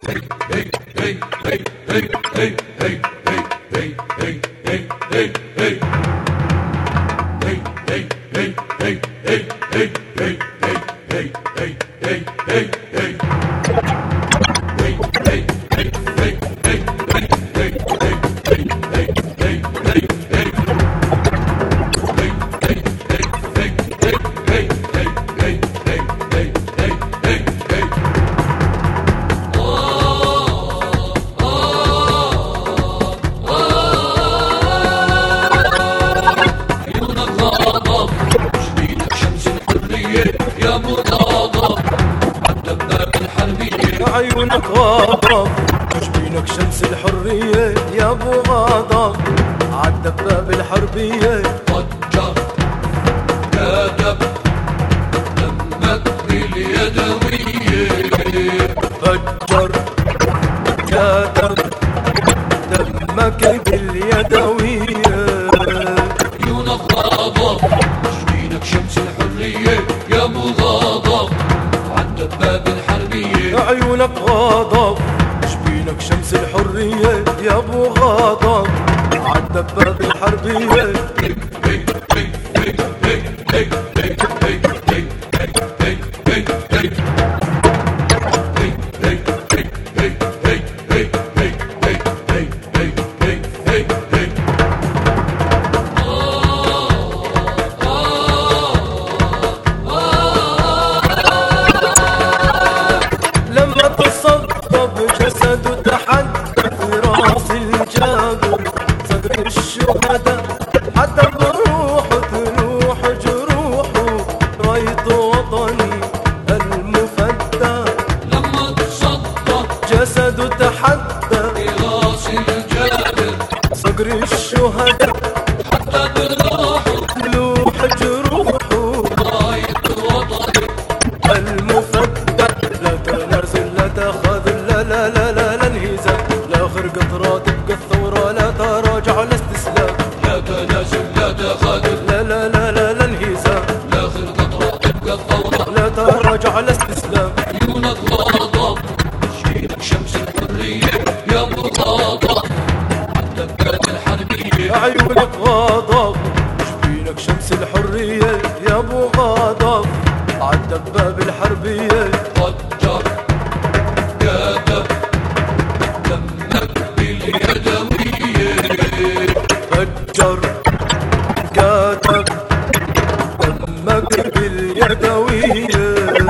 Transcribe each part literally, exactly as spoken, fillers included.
عيونك غاضب تشبينك شمس الحرية يا ابو غاضب عالدباب الحربية فجر كتب دمك باليدوية فجر كتب دمك باليدوية عيونك غاضب تشبينك شمس الحرية يا ابو غاضب عالدباب الحربية عيونك غاضب شبينك شمس الحرية يا ابو غاضب عالدباب الحربية حتى بروح تروح جروحه رايد وطني المفدى لما تصدى جسده تحدى براس الجابر صقر الشهداء حتى بروح تروح جروحه رايد وطني المفدى لا تنازل لا تخاذل لا لا لا لا لا انهزام لاخر قطرة تبقى الثورة لا تراجع ولا استسلام لا تنازل لا تخاذل لا لا لا لا لا انهزام لاخر قطرة تبقى الثورة لا تراجع ولا استسلام عيونك غاضب تشبينك شمس الحرية يا ابو غاضب عالدباب الحربية عيونك غاضب شبينك شمس الحرية يا ابو غاضب عالدباب الحربية فجر كتب دمك باليدوية فجر كتب دمك باليدوية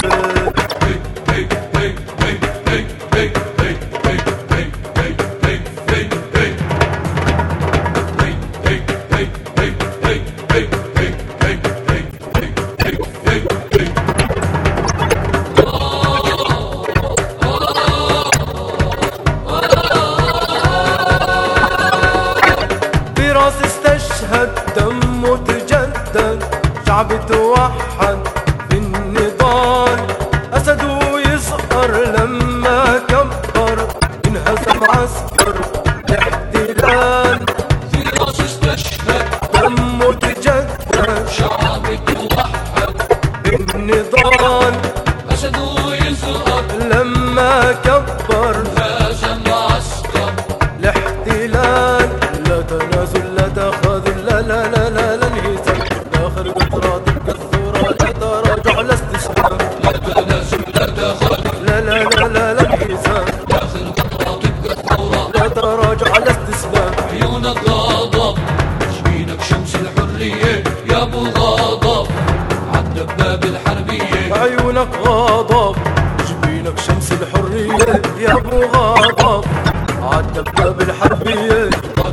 براس استشهد دمه تجدد شعب توحد في النضال أسده يصغر لما كبر انهزم عسكر الاحتلال براس استشهد دمه تجدد شعب توحد في النضال أسده يصغر لما كبر هزم عسكر الاحتلال لا تنازل لا تخاذل لا لا لا لا لا انهزام آخر قطرة تبقى الثورة لا تراجع لا استسلام لا تنازل لا تخاذل لا لا لا لا لا انهزام لاخر قطرة تبقى الثورة لا تراجع لا استسلام عيونك غاضب تشبينك شمس الحرية يا ابو غاضب عالدباب الحربية عيونك غاضب جبينك شمس الحرية يا ابو غاضب عالدباب الحربية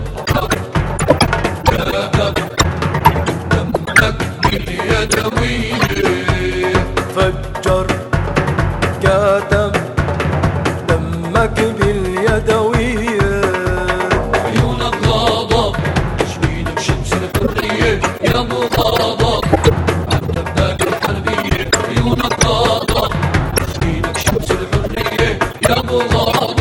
دمك باليدوية فجر كتب دمك باليدوية عيونك غاضب تشبينك شمس الحرية يا ابو غاضب عالدباب الحربية عيونك غاضب تشبينك شمس الحرية يا ابو غاضب